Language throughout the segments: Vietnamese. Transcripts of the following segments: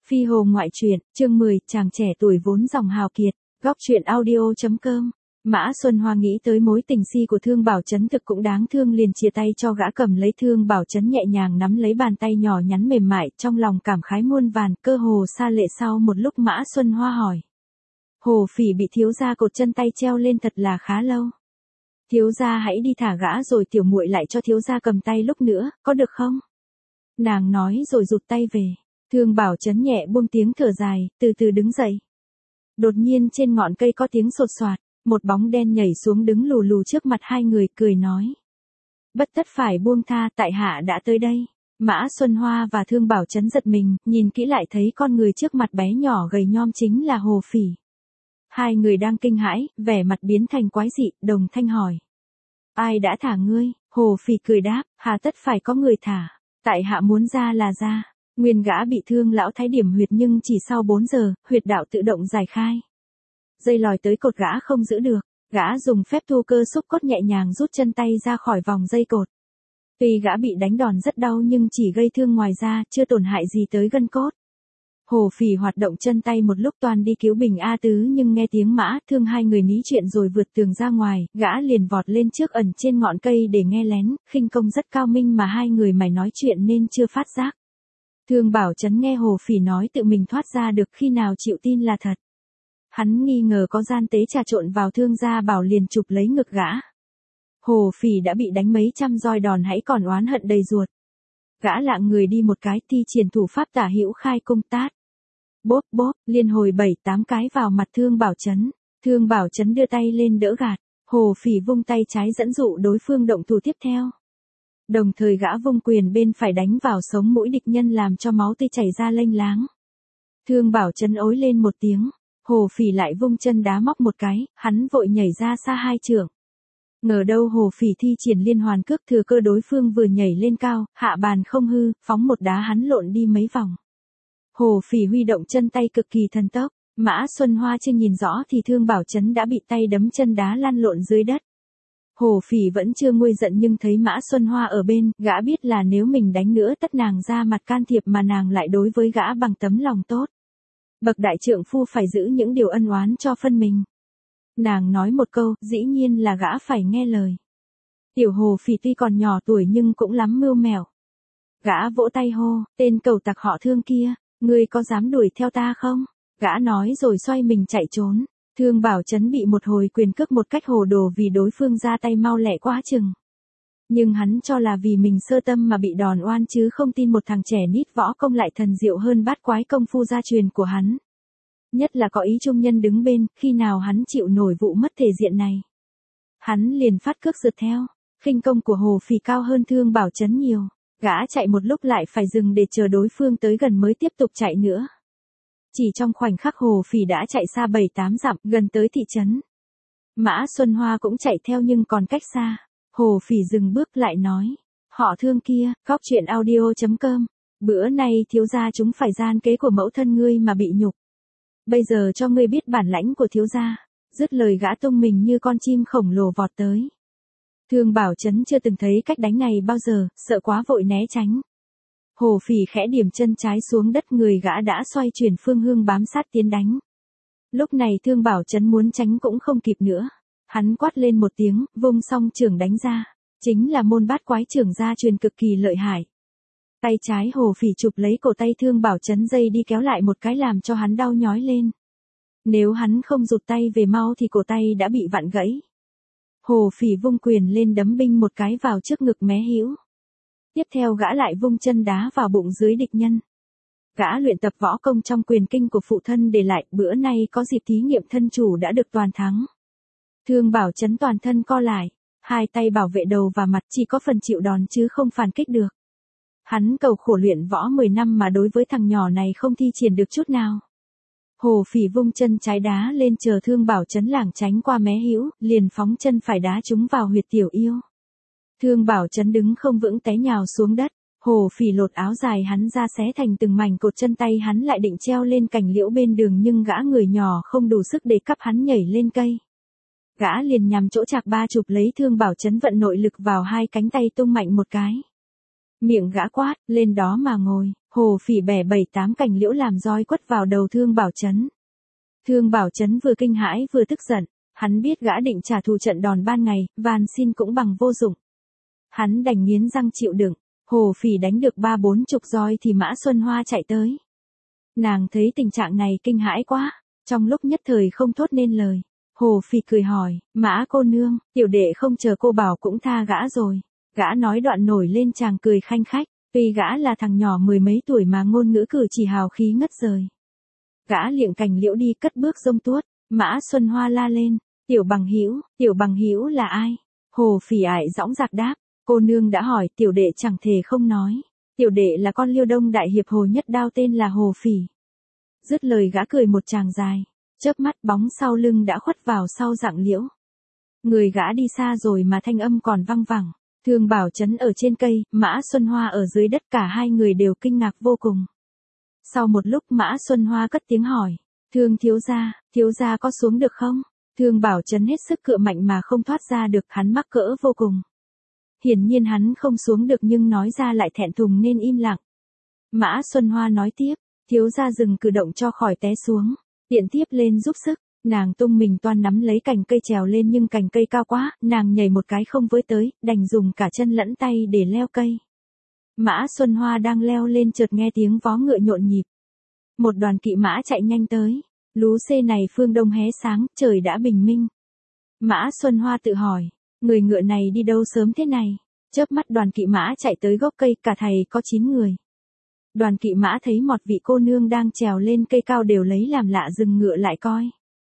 Phi Hồ ngoại truyện, chương 10, chàng trẻ tuổi vốn dòng hào kiệt, góc truyện audio.com. Mã Xuân Hoa nghĩ tới mối tình si của Thương Bảo Chấn thực cũng đáng thương, liền chia tay cho gã, cầm lấy Thương Bảo Chấn nhẹ nhàng nắm lấy bàn tay nhỏ nhắn mềm mại, trong lòng cảm khái muôn vàn, cơ hồ xa lệ. Sau một lúc Mã Xuân Hoa hỏi: Hồ Phỉ bị thiếu gia cột chân tay treo lên thật là khá lâu. Thiếu gia hãy đi thả gã rồi tiểu muội lại cho thiếu gia cầm tay lúc nữa, có được không? Nàng nói rồi rụt tay về. Thương Bảo Chấn nhẹ buông tiếng thở dài, từ từ đứng dậy. Đột nhiên trên ngọn cây có tiếng sột soạt, một bóng đen nhảy xuống đứng lù lù trước mặt hai người, cười nói: Bất tất phải buông tha, tại hạ đã tới đây. Mã Xuân Hoa và Thương Bảo Chấn giật mình, nhìn kỹ lại thấy con người trước mặt bé nhỏ gầy nhom chính là Hồ Phỉ. Hai người đang kinh hãi, vẻ mặt biến thành quái dị, đồng thanh hỏi: Ai đã thả ngươi? Hồ Phỉ cười đáp: Hà tất phải có người thả, tại hạ muốn ra là ra. Nguyên gã bị thương lão thái điểm huyệt, nhưng chỉ sau 4 giờ, huyệt đạo tự động giải khai. Dây lòi tới cột gã không giữ được, gã dùng phép thu cơ xúc cốt nhẹ nhàng rút chân tay ra khỏi vòng dây cột. Tuy gã bị đánh đòn rất đau nhưng chỉ gây thương ngoài da, chưa tổn hại gì tới gân cốt. Hồ Phỉ hoạt động chân tay một lúc toàn đi cứu Bình A Tứ, nhưng nghe tiếng Mã Thương hai người ní chuyện rồi vượt tường ra ngoài, gã liền vọt lên trước ẩn trên ngọn cây để nghe lén, khinh công rất cao minh mà hai người mày nói chuyện nên chưa phát giác. Thương Bảo Chấn nghe Hồ Phỉ nói tự mình thoát ra được, khi nào chịu tin là thật. Hắn nghi ngờ có gian tế trà trộn vào Thương gia bảo, liền chụp lấy ngực gã. Hồ Phỉ đã bị đánh mấy trăm roi đòn hãy còn oán hận đầy ruột. Gã lạng người đi một cái, thi triển thủ pháp tả hữu khai cung tát. Bốp bốp, liên hồi 7-8 cái vào mặt Thương Bảo Chấn. Thương Bảo Chấn đưa tay lên đỡ gạt. Hồ Phỉ vung tay trái dẫn dụ đối phương động thủ tiếp theo. Đồng thời gã vung quyền bên phải đánh vào sống mũi địch nhân làm cho máu tươi chảy ra lênh láng. Thương Bảo Chấn ối lên một tiếng. Hồ Phỉ lại vung chân đá móc một cái, hắn vội nhảy ra xa 2 trượng. Ngờ đâu Hồ Phỉ thi triển liên hoàn cước, thừa cơ đối phương vừa nhảy lên cao, hạ bàn không hư, phóng một đá hắn lộn đi mấy vòng. Hồ Phỉ huy động chân tay cực kỳ thần tốc, Mã Xuân Hoa chưa nhìn rõ thì Thương Bảo Chấn đã bị tay đấm chân đá lăn lộn dưới đất. Hồ Phỉ vẫn chưa nguôi giận nhưng thấy Mã Xuân Hoa ở bên, gã biết là nếu mình đánh nữa tất nàng ra mặt can thiệp, mà nàng lại đối với gã bằng tấm lòng tốt. Bậc đại trượng phu phải giữ những điều ân oán cho phân mình. Nàng nói một câu, dĩ nhiên là gã phải nghe lời. Tiểu Hồ Phỉ tuy còn nhỏ tuổi nhưng cũng lắm mưu mẹo. Gã vỗ tay hô: Tên cẩu tặc họ Thương kia, ngươi có dám đuổi theo ta không? Gã nói rồi xoay mình chạy trốn. Thương Bảo Chấn bị một hồi quyền cước một cách hồ đồ vì đối phương ra tay mau lẹ quá chừng. Nhưng hắn cho là vì mình sơ tâm mà bị đòn oan chứ không tin một thằng trẻ nít võ công lại thần diệu hơn bát quái công phu gia truyền của hắn. Nhất là có ý trung nhân đứng bên, khi nào hắn chịu nổi vụ mất thể diện này. Hắn liền phát cước rượt theo. Khinh công của Hồ Phỉ cao hơn Thương Bảo Chấn nhiều. Gã chạy một lúc lại phải dừng để chờ đối phương tới gần mới tiếp tục chạy nữa. Chỉ trong khoảnh khắc Hồ Phỉ đã chạy xa 7-8 dặm, gần tới thị trấn. Mã Xuân Hoa cũng chạy theo nhưng còn cách xa. Hồ Phỉ dừng bước lại nói: Họ Thương kia, góc truyện audio.com. Bữa nay thiếu gia chúng phải gian kế của mẫu thân ngươi mà bị nhục. Bây giờ cho ngươi biết bản lãnh của thiếu gia. Dứt lời gã tung mình như con chim khổng lồ vọt tới. Thương Bảo Chấn chưa từng thấy cách đánh này bao giờ, sợ quá vội né tránh. Hồ Phỉ khẽ điểm chân trái xuống đất, người gã đã xoay chuyển phương hướng bám sát tiến đánh. Lúc này Thương Bảo Chấn muốn tránh cũng không kịp nữa. Hắn quát lên một tiếng, vung song chưởng đánh ra. Chính là môn bát quái chưởng gia truyền cực kỳ lợi hại. Tay trái Hồ Phỉ chụp lấy cổ tay Thương Bảo Chấn, dây đi kéo lại một cái làm cho hắn đau nhói lên. Nếu hắn không rụt tay về mau thì cổ tay đã bị vặn gãy. Hồ Phỉ vung quyền lên đấm binh một cái vào trước ngực mé hữu. Tiếp theo gã lại vung chân đá vào bụng dưới địch nhân. Gã luyện tập võ công trong quyền kinh của phụ thân để lại, bữa nay có dịp thí nghiệm thân chủ đã được toàn thắng. Thương Bảo Chấn toàn thân co lại, hai tay bảo vệ đầu và mặt, chỉ có phần chịu đòn chứ không phản kích được. Hắn cầu khổ luyện võ 10 năm mà đối với thằng nhỏ này không thi triển được chút nào. Hồ Phỉ vung chân trái đá lên chờ Thương Bảo Chấn lảng tránh qua mé hữu, liền phóng chân phải đá trúng vào huyệt tiểu yêu. Thương Bảo Chấn đứng không vững té nhào xuống đất. Hồ Phỉ lột áo dài hắn ra xé thành từng mảnh cột chân tay hắn lại định treo lên cành liễu bên đường nhưng gã người nhỏ không đủ sức để cắp hắn nhảy lên cây. Gã liền nhằm chỗ chạc ba chụp lấy Thương Bảo Chấn, vận nội lực vào hai cánh tay tung mạnh một cái. Miệng gã quát, lên đó mà ngồi, Hồ Phỉ bẻ 7-8 cành liễu làm roi quất vào đầu Thương Bảo Chấn. Thương Bảo Chấn vừa kinh hãi vừa tức giận, hắn biết gã định trả thù trận đòn ban ngày, van xin cũng bằng vô dụng. Hắn đành nghiến răng chịu đựng, Hồ Phỉ đánh được 30-40 roi thì Mã Xuân Hoa chạy tới. Nàng thấy tình trạng này kinh hãi quá, trong lúc nhất thời không thốt nên lời. Hồ Phỉ cười hỏi, Mã cô nương, tiểu đệ không chờ cô bảo cũng tha gã rồi. Gã nói đoạn nổi lên chàng cười khanh khách, tuy gã là thằng nhỏ 10 mấy tuổi mà ngôn ngữ cử chỉ hào khí ngất trời. Gã liệng cành liễu đi cất bước rông tuốt, Mã Xuân Hoa la lên, tiểu bằng hữu là ai? Hồ Phỉ ải dõng dạc đáp, cô nương đã hỏi tiểu đệ chẳng thể không nói. Tiểu đệ là con Liêu Đông đại hiệp Hồ Nhất Đao tên là Hồ Phỉ. Dứt lời gã cười một tràng dài, chớp mắt bóng sau lưng đã khuất vào sau rặng liễu. Người gã đi xa rồi mà thanh âm còn văng vẳng. Thương Bảo Chấn ở trên cây, Mã Xuân Hoa ở dưới đất, cả hai người đều kinh ngạc vô cùng. Sau một lúc Mã Xuân Hoa cất tiếng hỏi, Thương thiếu gia có xuống được không? Thương Bảo Chấn hết sức cựa mạnh mà không thoát ra được, hắn mắc cỡ vô cùng. Hiển nhiên hắn không xuống được nhưng nói ra lại thẹn thùng nên im lặng. Mã Xuân Hoa nói tiếp, thiếu gia dừng cử động cho khỏi té xuống, tiện tiếp lên giúp sức. Nàng tung mình toan nắm lấy cành cây trèo lên nhưng cành cây cao quá, nàng nhảy một cái không với tới, đành dùng cả chân lẫn tay để leo cây. Mã Xuân Hoa đang leo lên chợt nghe tiếng vó ngựa nhộn nhịp. Một đoàn kỵ mã chạy nhanh tới, lú xê này phương đông hé sáng, trời đã bình minh. Mã Xuân Hoa tự hỏi, người ngựa này đi đâu sớm thế này? Chớp mắt đoàn kỵ mã chạy tới gốc cây, cả thầy có 9 người. Đoàn kỵ mã thấy một vị cô nương đang trèo lên cây cao đều lấy làm lạ dừng ngựa lại coi.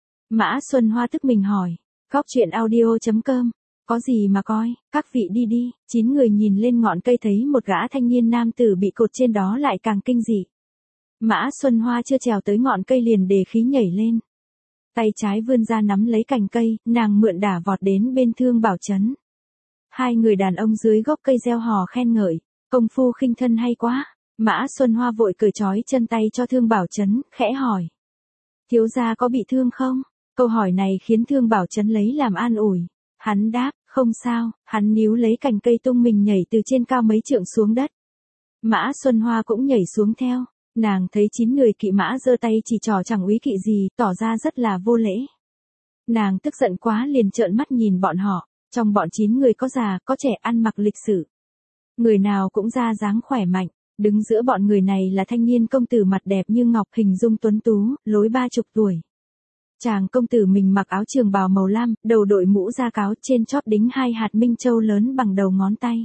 Mã Xuân Hoa tức mình hỏi, góc chuyện audio.com, có gì mà coi, các vị đi đi. 9 người nhìn lên ngọn cây thấy một gã thanh niên nam tử bị cột trên đó lại càng kinh dị. Mã Xuân Hoa chưa trèo tới ngọn cây liền đề khí nhảy lên. Tay trái vươn ra nắm lấy cành cây, nàng mượn đả vọt đến bên Thương Bảo Chấn. Hai người đàn ông dưới gốc cây reo hò khen ngợi, công phu khinh thân hay quá. Mã Xuân Hoa vội cởi trói chân tay cho Thương Bảo Chấn, khẽ hỏi, thiếu gia có bị thương không? Câu hỏi này khiến Thương Bảo Chấn lấy làm an ủi. Hắn đáp, không sao, hắn níu lấy cành cây tung mình nhảy từ trên cao mấy trượng xuống đất. Mã Xuân Hoa cũng nhảy xuống theo, nàng thấy 9 người kỵ mã giơ tay chỉ trỏ chẳng úy kỵ gì, tỏ ra rất là vô lễ. Nàng tức giận quá liền trợn mắt nhìn bọn họ, trong bọn 9 người có già, có trẻ ăn mặc lịch sự. Người nào cũng ra dáng khỏe mạnh, đứng giữa bọn người này là thanh niên công tử mặt đẹp như ngọc, hình dung tuấn tú, lối 30 tuổi. Chàng công tử mình mặc áo trường bào màu lam, đầu đội mũ da cáo, trên chóp đính 2 hạt minh châu lớn bằng đầu ngón tay.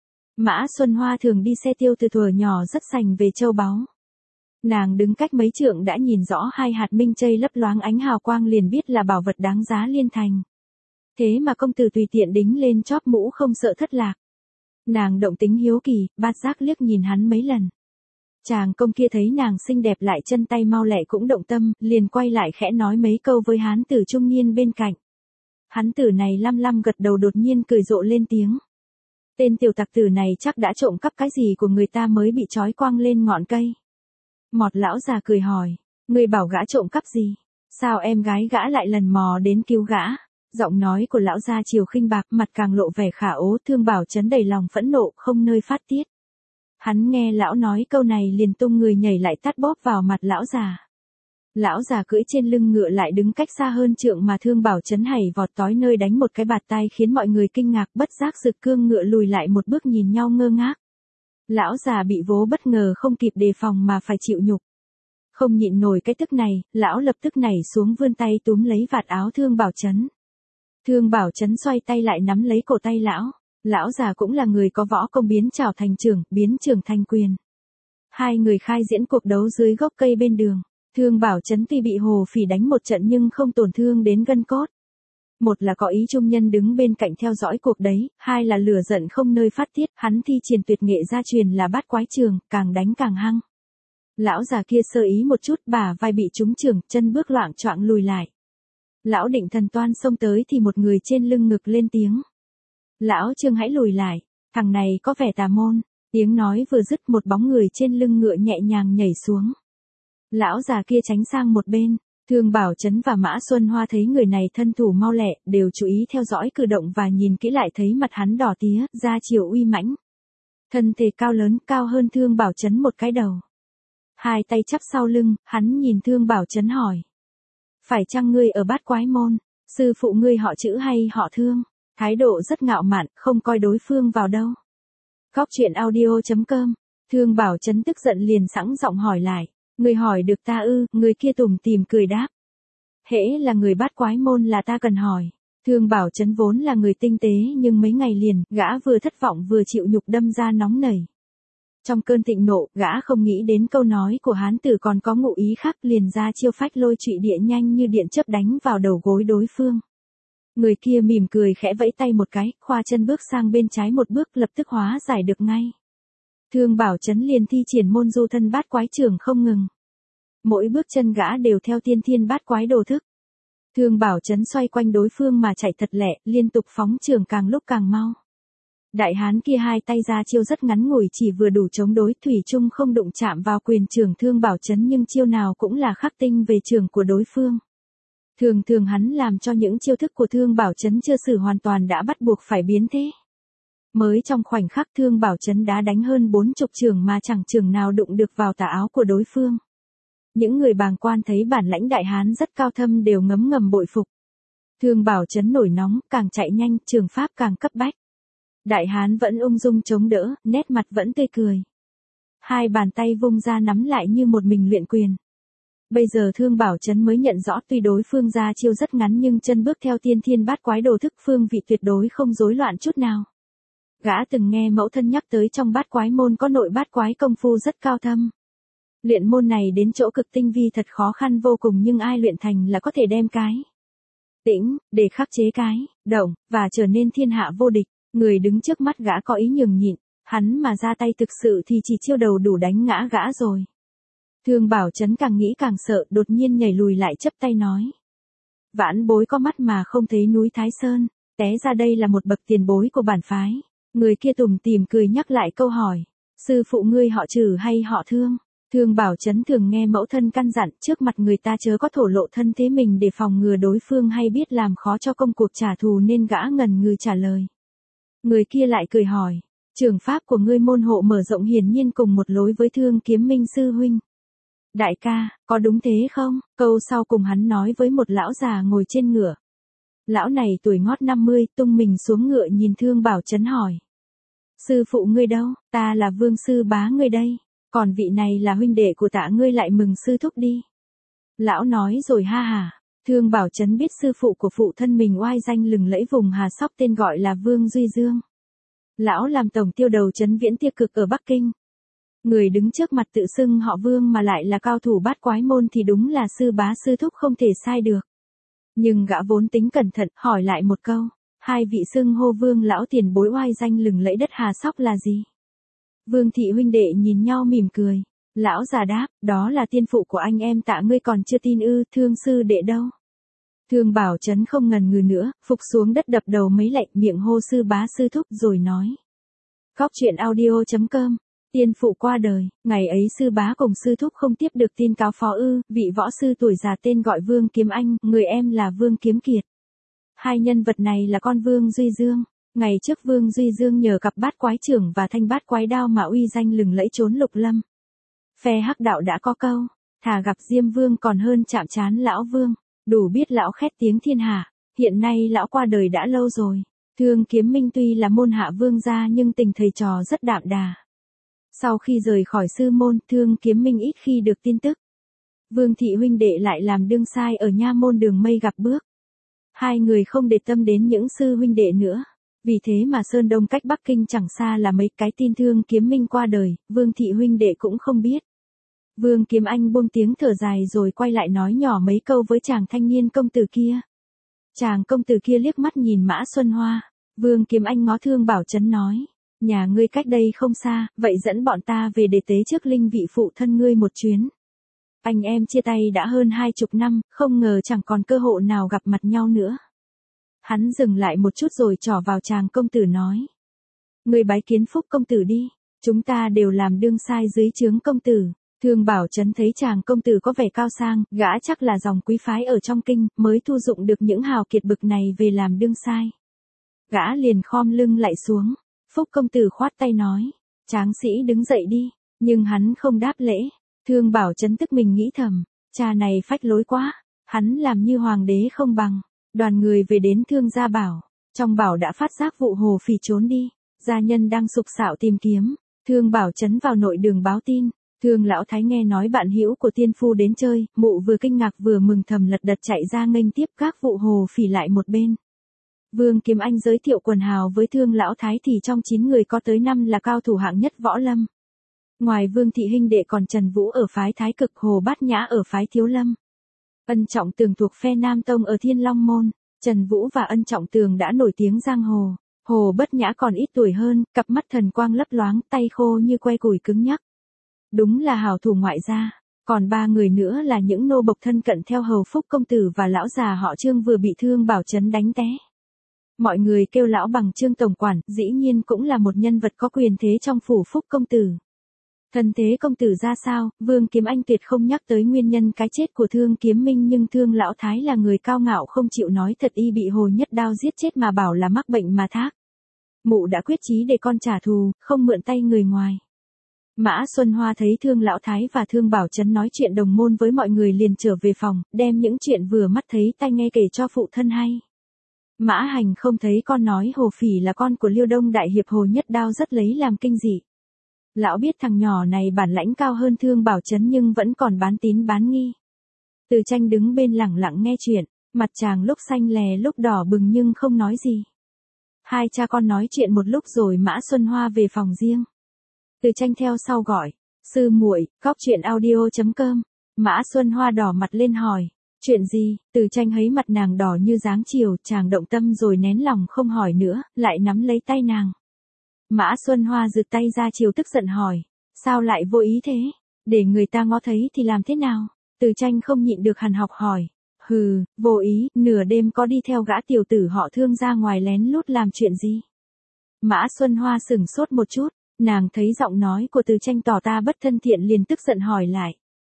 Mã Xuân Hoa thường đi xe tiêu từ thuở nhỏ rất sành về châu báu. Nàng đứng cách mấy trượng đã nhìn rõ 2 hạt minh châu lấp loáng ánh hào quang liền biết là bảo vật đáng giá liên thành. Thế mà công tử tùy tiện đính lên chóp mũ không sợ thất lạc. Nàng động tính hiếu kỳ, bát giác liếc nhìn hắn mấy lần. Chàng công kia thấy nàng xinh đẹp lại chân tay mau lẹ cũng động tâm, liền quay lại khẽ nói mấy câu với hán tử trung niên bên cạnh. Hán tử này lăm gật đầu đột nhiên cười rộ lên tiếng. Tên tiểu tặc tử này chắc đã trộm cắp cái gì của người ta mới bị trói quăng lên ngọn cây. Một lão già cười hỏi, người bảo gã trộm cắp gì? Sao em gái gã lại lần mò đến cứu gã? Giọng nói của lão gia chiều khinh bạc, mặt càng lộ vẻ khả ố. Thương Bảo Chấn đầy lòng phẫn nộ không nơi phát tiết. Hắn nghe lão nói câu này liền tung người nhảy lại tát bóp vào mặt lão già. Lão già cưỡi trên lưng ngựa lại đứng cách xa hơn trượng mà Thương Bảo Chấn hảy vọt tói nơi đánh một cái bạt tai khiến mọi người kinh ngạc, bất giác giựt cương ngựa lùi lại một bước nhìn nhau ngơ ngác. Lão già bị vố bất ngờ không kịp đề phòng mà phải chịu nhục. Không nhịn nổi cái tức này, lão lập tức nảy xuống vươn tay túm lấy vạt áo Thương Bảo Chấn. Thương Bảo Chấn xoay tay lại nắm lấy cổ tay lão. Lão già cũng là người có võ công biến trảo thành trưởng, biến trưởng thành quyền. Hai người khai diễn cuộc đấu dưới gốc cây bên đường. Thương Bảo Chấn tuy bị Hồ Phỉ đánh một trận nhưng không tổn thương đến gân cốt. Một là có ý trung nhân đứng bên cạnh theo dõi cuộc đấy, hai là lửa giận không nơi phát tiết, hắn thi triển tuyệt nghệ gia truyền là bát quái trường, càng đánh càng hăng. Lão già kia sơ ý một chút, bả vai bị trúng chưởng, chân bước loạng choạng lùi lại. Lão định thần toan xông tới thì một người trên lưng ngực lên tiếng. Lão Trương hãy lùi lại, thằng này có vẻ tà môn. Tiếng nói vừa dứt một bóng người trên lưng ngựa nhẹ nhàng nhảy xuống. Lão già kia tránh sang một bên. Thương Bảo Chấn và Mã Xuân Hoa thấy người này thân thủ mau lẹ, đều chú ý theo dõi cử động và nhìn kỹ lại thấy mặt hắn đỏ tía, da chiều uy mãnh. Thân thể cao lớn, cao hơn Thương Bảo Chấn một cái đầu. Hai tay chắp sau lưng, hắn nhìn Thương Bảo Chấn hỏi. Phải chăng ngươi ở Bát Quái Môn, sư phụ ngươi họ Chữ hay họ Thương? Thái độ rất ngạo mạn, không coi đối phương vào đâu. Góc truyện audio.com, Thương Bảo Chấn tức giận liền sẵn giọng hỏi lại. Ngươi hỏi được ta ư? Người kia tủm tỉm cười đáp. Hễ là người Bát Quái Môn là ta cần hỏi. Thương Bảo Chấn vốn là người tinh tế nhưng mấy ngày liền, gã vừa thất vọng vừa chịu nhục đâm ra nóng nảy. Trong cơn thịnh nộ, gã không nghĩ đến câu nói của hán tử còn có ngụ ý khác, liền ra chiêu phách lôi trụy địa nhanh như điện chớp đánh vào đầu gối đối phương. Người kia mỉm cười khẽ vẫy tay một cái, khoa chân bước sang bên trái một bước lập tức hóa giải được ngay. Thương Bảo Chấn liền thi triển môn du thân bát quái trưởng không ngừng. Mỗi bước chân gã đều theo tiên thiên bát quái đồ thức. Thương Bảo Chấn xoay quanh đối phương mà chạy thật lẹ, liên tục phóng trường càng lúc càng mau. Đại hán kia hai tay ra chiêu rất ngắn ngủi chỉ vừa đủ chống đối, thủy chung không đụng chạm vào quyền trường Thương Bảo Chấn, nhưng chiêu nào cũng là khắc tinh về trường của đối phương. Thường thường hắn làm cho những chiêu thức của Thương Bảo Chấn chưa sử hoàn toàn đã bắt buộc phải biến thế. Mới trong khoảnh khắc Thương Bảo Chấn đã đánh hơn 40 trường mà chẳng trường nào đụng được vào tà áo của đối phương. Những người bàng quan thấy bản lãnh đại hán rất cao thâm đều ngấm ngầm bội phục. Thương Bảo Chấn nổi nóng, càng chạy nhanh, trường pháp càng cấp bách. Đại hán vẫn ung dung chống đỡ, nét mặt vẫn tươi cười. Hai bàn tay vung ra nắm lại như một mình luyện quyền. Bây giờ Thương Bảo Chấn mới nhận rõ tuy đối phương ra chiêu rất ngắn nhưng chân bước theo tiên thiên bát quái đồ thức phương vị tuyệt đối không rối loạn chút nào. Gã từng nghe mẫu thân nhắc tới trong bát quái môn có nội bát quái công phu rất cao thâm. Luyện môn này đến chỗ cực tinh vi thật khó khăn vô cùng, nhưng ai luyện thành là có thể đem cái tĩnh, để khắc chế cái động, và trở nên thiên hạ vô địch. Người đứng trước mắt gã có ý nhường nhịn, hắn mà ra tay thực sự thì chỉ chiêu đầu đủ đánh ngã gã rồi. Thương Bảo Chấn càng nghĩ càng sợ, đột nhiên nhảy lùi lại chắp tay nói. Vãn bối có mắt mà không thấy núi Thái Sơn, té ra đây là một bậc tiền bối của bản phái. Người kia tủm tỉm cười nhắc lại câu hỏi. Sư phụ ngươi họ Trừ hay họ Thương? Thương Bảo Chấn thường nghe mẫu thân căn dặn trước mặt người ta chớ có thổ lộ thân thế mình để phòng ngừa đối phương hay biết làm khó cho công cuộc trả thù, nên gã ngần ngừ trả lời. Người kia lại cười hỏi. Trường pháp của ngươi môn hộ mở rộng hiển nhiên cùng một lối với Thương Kiếm Minh sư huynh. Đại ca, có đúng thế không? Câu sau cùng hắn nói với một lão già ngồi trên ngựa. Lão này tuổi ngót 50, tung mình xuống ngựa nhìn Thương Bảo Chấn hỏi. Sư phụ ngươi đâu? Ta là Vương sư bá ngươi đây. Còn vị này là huynh đệ của tạ ngươi, lại mừng sư thúc đi. Lão nói rồi ha hà. Thương Bảo Chấn biết sư phụ của phụ thân mình oai danh lừng lẫy vùng Hà Sóc, tên gọi là Vương Duy Dương. Lão làm tổng tiêu đầu trấn Viễn Tiêu Cực ở Bắc Kinh. Người đứng trước mặt tự xưng họ Vương mà lại là cao thủ bát quái môn thì đúng là sư bá sư thúc không thể sai được. Nhưng gã vốn tính cẩn thận, hỏi lại một câu. Hai vị xưng hô Vương lão tiền bối oai danh lừng lẫy đất Hà Sóc là gì? Vương thị huynh đệ nhìn nhau mỉm cười. Lão già đáp, đó là tiên phụ của anh em tạ ngươi còn chưa tin ư? Thương sư đệ đâu? Thương Bảo Chấn không ngần ngừ nữa, phục xuống đất đập đầu mấy lạy, miệng hô sư bá sư thúc rồi nói. Góc truyện audio.com, tiên phụ qua đời, ngày ấy sư bá cùng sư thúc không tiếp được tin cáo phó ư? Vị võ sư tuổi già tên gọi Vương Kiếm Anh, người em là Vương Kiếm Kiệt. Hai nhân vật này là con Vương Duy Dương. Ngày trước Vương Duy Dương nhờ cặp bát quái trưởng và thanh bát quái đao mà uy danh lừng lẫy trốn lục lâm. Phe hắc đạo đã có câu, thà gặp Diêm Vương còn hơn chạm trán lão Vương. Đủ biết lão khét tiếng thiên hạ. Hiện nay lão qua đời đã lâu rồi. Thương Kiếm Minh tuy là môn hạ Vương gia nhưng tình thầy trò rất đạm đà. Sau khi rời khỏi sư môn, Thương Kiếm Minh ít khi được tin tức. Vương thị huynh đệ lại làm đương sai ở nha môn Đường Mây gặp bước. Hai người không để tâm đến những sư huynh đệ nữa. Vì thế mà Sơn Đông cách Bắc Kinh chẳng xa là mấy cái tin Thương Kiếm Minh qua đời, Vương thị huynh đệ cũng không biết. Vương Kiếm Anh buông tiếng thở dài rồi quay lại nói nhỏ mấy câu với chàng thanh niên công tử kia. Chàng công tử kia liếc mắt nhìn Mã Xuân Hoa. Vương Kiếm Anh ngó Thương Bảo Chấn nói. Nhà ngươi cách đây không xa, vậy dẫn bọn ta về để tế trước linh vị phụ thân ngươi một chuyến. Anh em chia tay đã hơn 20 năm, không ngờ chẳng còn cơ hội nào gặp mặt nhau nữa. Hắn dừng lại một chút rồi trỏ vào chàng công tử nói. Ngươi bái kiến phúc công tử đi, chúng ta đều làm đương sai dưới trướng công tử. Thương Bảo Chấn thấy chàng công tử có vẻ cao sang, gã chắc là dòng quý phái ở trong kinh, mới thu dụng được những hào kiệt bực này về làm đương sai. Gã liền khom lưng lại xuống, phúc công tử khoát tay nói. Tráng sĩ đứng dậy đi, nhưng hắn không đáp lễ. Thương Bảo Trấn tức mình nghĩ thầm, cha này phách lối quá, hắn làm như hoàng đế không bằng. Đoàn người về đến Thương gia bảo, trong bảo đã phát giác vụ Hồ Phỉ trốn đi, gia nhân đang sục sạo tìm kiếm. Thương Bảo Trấn vào nội đường báo tin, Thương lão thái nghe nói bạn hữu của tiên phu đến chơi, mụ vừa kinh ngạc vừa mừng thầm lật đật chạy ra nghênh tiếp các vụ Hồ Phỉ lại một bên. Vương Kiếm Anh giới thiệu quần hào với Thương lão thái thì trong 9 người có tới 5 là cao thủ hạng nhất võ lâm. Ngoài Vương Thị huynh đệ còn Trần Vũ ở phái Thái Cực, Hồ Bát Nhã ở phái Thiếu Lâm. Ân Trọng Tường thuộc phe Nam Tông ở Thiên Long Môn, Trần Vũ và Ân Trọng Tường đã nổi tiếng giang hồ. Hồ Bát Nhã còn ít tuổi hơn, cặp mắt thần quang lấp loáng, tay khô như que củi cứng nhắc. Đúng là hảo thủ ngoại gia. Còn 3 người nữa là những nô bộc thân cận theo hầu Phúc công tử và lão già họ Trương vừa bị Thương Bảo Trấn đánh té. Mọi người kêu lão bằng Trương tổng quản, dĩ nhiên cũng là một nhân vật có quyền thế trong phủ Phúc công tử. Thân thế công tử ra sao, Vương Kiếm Anh tuyệt không nhắc tới nguyên nhân cái chết của Thương Kiếm Minh, nhưng Thương lão thái là người cao ngạo không chịu nói thật, y bị Hồ Nhất Đao giết chết mà bảo là mắc bệnh mà thác. Mụ đã quyết chí để con trả thù, không mượn tay người ngoài. Mã Xuân Hoa thấy Thương lão thái và Thương Bảo Trấn nói chuyện đồng môn với mọi người liền trở về phòng, đem những chuyện vừa mắt thấy tai nghe kể cho phụ thân hay. Mã Hành không thấy con nói Hồ Phỉ là con của Liêu Đông đại hiệp Hồ Nhất Đao rất lấy làm kinh dị. Lão biết thằng nhỏ này bản lãnh cao hơn Thương Bảo Trấn nhưng vẫn còn bán tín bán nghi. Từ Tranh đứng bên lẳng lặng nghe chuyện, mặt chàng lúc xanh lè lúc đỏ bừng nhưng không nói gì. Hai cha con nói chuyện một lúc rồi Mã Xuân Hoa về phòng riêng. Từ Tranh theo sau gọi, sư muội, goctruyện.audio.com. Mã Xuân Hoa đỏ mặt lên hỏi, chuyện gì? Từ Tranh thấy mặt nàng đỏ như dáng chiều, chàng động tâm rồi nén lòng không hỏi nữa, lại nắm lấy tay nàng. Mã Xuân Hoa giựt tay ra chiều tức giận hỏi, sao lại vô ý thế? Để người ta ngó thấy thì làm thế nào? Từ Tranh không nhịn được hằn học hỏi, hừ, vô ý, nửa đêm có đi theo gã tiểu tử họ Thương ra ngoài lén lút làm chuyện gì? Mã Xuân Hoa sửng sốt một chút, nàng thấy giọng nói của Từ Tranh tỏ ta bất thân thiện liền tức giận hỏi lại.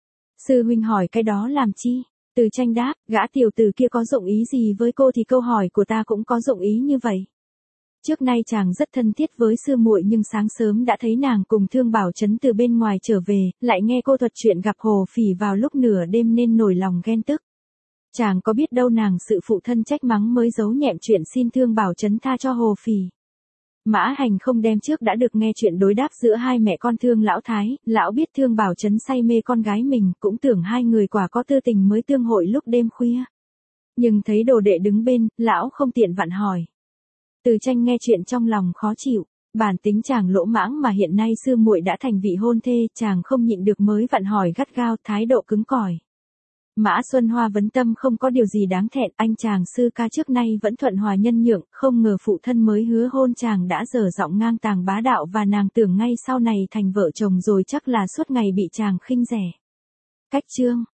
Sư huynh hỏi cái đó làm chi? Từ Tranh đáp, gã tiểu tử kia có dụng ý gì với cô thì câu hỏi của ta cũng có dụng ý như vậy. Trước nay chàng rất thân thiết với sư muội nhưng sáng sớm đã thấy nàng cùng Thương Bảo Trấn từ bên ngoài trở về, lại nghe cô thuật chuyện gặp Hồ Phỉ vào lúc nửa đêm nên nổi lòng ghen tức. Chàng có biết đâu nàng sự phụ thân trách mắng mới giấu nhẹm chuyện xin Thương Bảo Trấn tha cho Hồ Phỉ. Mã Hành không đem trước đã được nghe chuyện đối đáp giữa hai mẹ con Thương lão thái, lão biết Thương Bảo Trấn say mê con gái mình, cũng tưởng hai người quả có tư tình mới tương hội lúc đêm khuya. Nhưng thấy đồ đệ đứng bên, lão không tiện vặn hỏi. Từ Tranh nghe chuyện trong lòng khó chịu, bản tính chàng lỗ mãng mà hiện nay sư muội đã thành vị hôn thê, chàng không nhịn được mới vặn hỏi gắt gao, thái độ cứng cỏi. Mã Xuân Hoa vấn tâm không có điều gì đáng thẹn, anh chàng sư ca trước nay vẫn thuận hòa nhân nhượng, không ngờ phụ thân mới hứa hôn chàng đã dở giọng ngang tàng bá đạo và nàng tưởng ngay sau này thành vợ chồng rồi chắc là suốt ngày bị chàng khinh rẻ. Cách chương